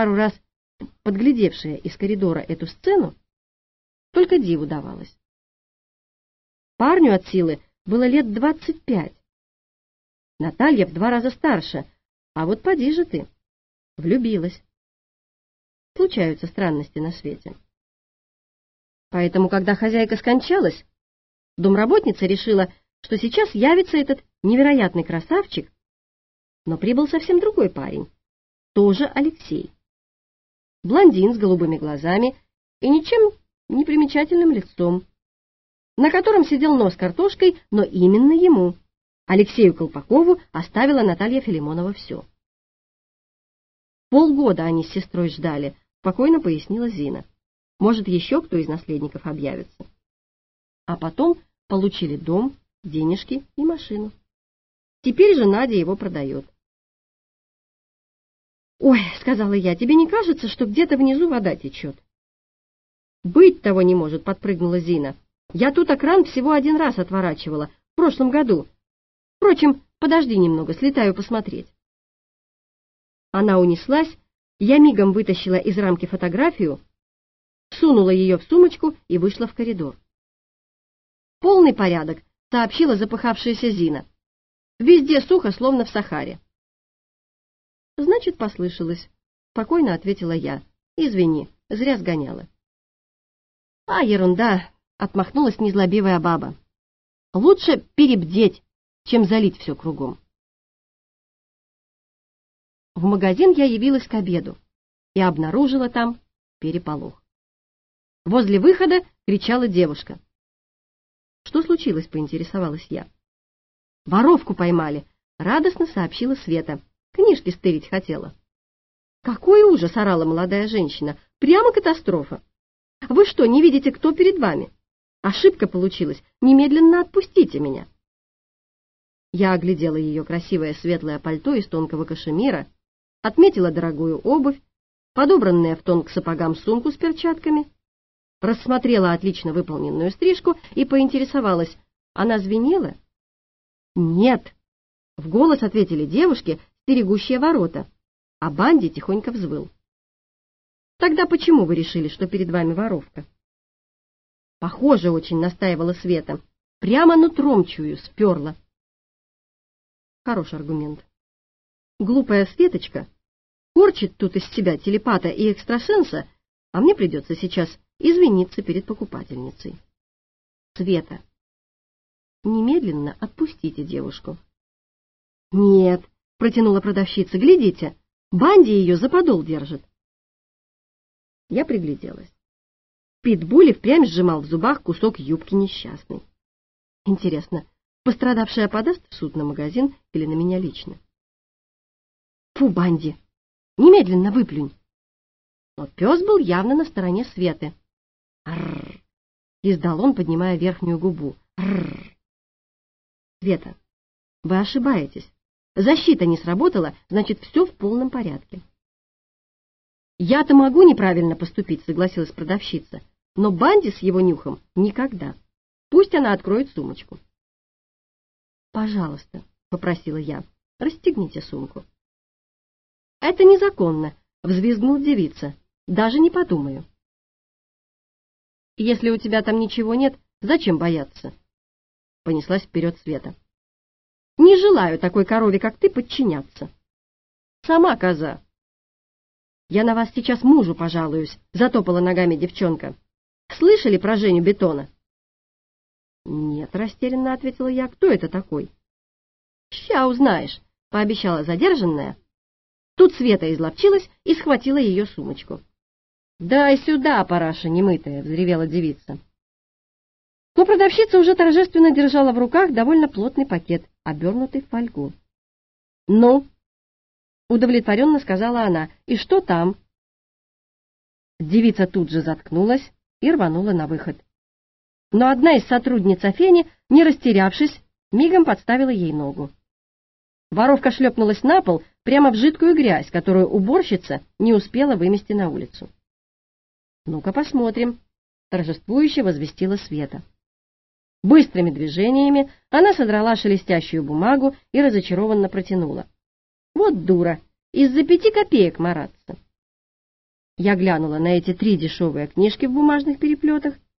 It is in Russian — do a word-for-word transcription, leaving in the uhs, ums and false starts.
пару раз подглядевшая из коридора эту сцену, только диву давалась. Парню от силы было лет двадцать пять. Наталья в два раза старше, а вот поди же ты, влюбилась. Случаются странности на свете. Поэтому, когда хозяйка скончалась, домработница решила, что сейчас явится этот невероятный красавчик, но прибыл совсем другой парень, тоже Алексей. Блондин с голубыми глазами и ничем не примечательным лицом, на котором сидел нос картошкой, но именно ему, Алексею Колпакову, оставила Наталья Филимонова все. Полгода они с сестрой ждали, спокойно пояснила Зина. Может, еще кто из наследников объявится. А потом получили дом, денежки и машину. Теперь же Надя его продает. «Ой, — сказала я, — тебе не кажется, что где-то внизу вода течет?» «Быть того не может», — подпрыгнула Зина. «Я тут кран всего один раз отворачивала, в прошлом году. Впрочем, подожди немного, слетаю посмотреть». Она унеслась, я мигом вытащила из рамки фотографию, сунула ее в сумочку и вышла в коридор. «Полный порядок», — сообщила запыхавшаяся Зина. «Везде сухо, словно в Сахаре». «Значит, послышалось», — спокойно ответила я. «Извини, зря сгоняла». «А, ерунда», — отмахнулась незлобивая баба. «Лучше перебдеть, чем залить все кругом». В магазин я явилась к обеду и обнаружила там переполох. Возле выхода кричала девушка. «Что случилось?» — поинтересовалась я. «Воровку поймали», — радостно сообщила Света. «Книжки стырить хотела». «Какой ужас!» — орала молодая женщина. «Прямо катастрофа! Вы что, не видите, кто перед вами? Ошибка получилась. Немедленно отпустите меня». Я оглядела ее красивое светлое пальто из тонкого кашемира, отметила дорогую обувь, подобранная в тон к сапогам сумку с перчатками, рассмотрела отлично выполненную стрижку и поинтересовалась: она звенела? «Нет», — в голос ответили девушки, стерегущие ворота, а Банди тихонько взвыл. «Тогда почему вы решили, что перед вами воровка?» «Похоже очень», — настаивала Света. «Прямо нутром чую, сперла». Хороший аргумент. Глупая Светочка корчит тут из себя телепата и экстрасенса, а мне придется сейчас извиниться перед покупательницей. Света, немедленно отпустите девушку. «Нет», — протянула продавщица, — «глядите, Банди ее за подол держит». Я пригляделась. Питбуль и впрямь сжимал в зубах кусок юбки несчастный. Интересно, пострадавшая подаст в суд на магазин или на меня лично? «Фу, Банди, немедленно выплюнь!» Но пес был явно на стороне Светы. «Арррр!» — издал он, поднимая верхнюю губу. «Арррр!» «Света, вы ошибаетесь. Защита не сработала, значит, все в полном порядке». «Я-то могу неправильно поступить», — согласилась продавщица, «но Банди с его нюхом никогда. Пусть она откроет сумочку». «Пожалуйста», — попросила я, — «расстегните сумку». «Это незаконно», — взвизгнула девица. «Даже не подумаю». «Если у тебя там ничего нет, зачем бояться?» Понеслась вперед Света. «Не желаю такой корове, как ты, подчиняться». «Сама коза». «Я на вас сейчас мужу пожалуюсь», — затопала ногами девчонка. «Слышали про Женю Бетона?» «Нет», — растерянно ответила я. «Кто это такой?» «Ща узнаешь», — пообещала задержанная. Тут Света изловчилась и схватила ее сумочку. «Дай сюда, параша немытая!» — взревела девица. Но продавщица уже торжественно держала в руках довольно плотный пакет, обернутый в фольгу. «Ну?» — удовлетворенно сказала она. «И что там?» Девица тут же заткнулась и рванула на выход. Но одна из сотрудниц Афени, не растерявшись, мигом подставила ей ногу. Воровка шлепнулась на пол прямо в жидкую грязь, которую уборщица не успела вымести на улицу. «Ну-ка посмотрим», — торжествующе возвестила Света. Быстрыми движениями она содрала шелестящую бумагу и разочарованно протянула. «Вот дура, из-за пяти копеек мараться». Я глянула на эти три дешевые книжки в бумажных переплетах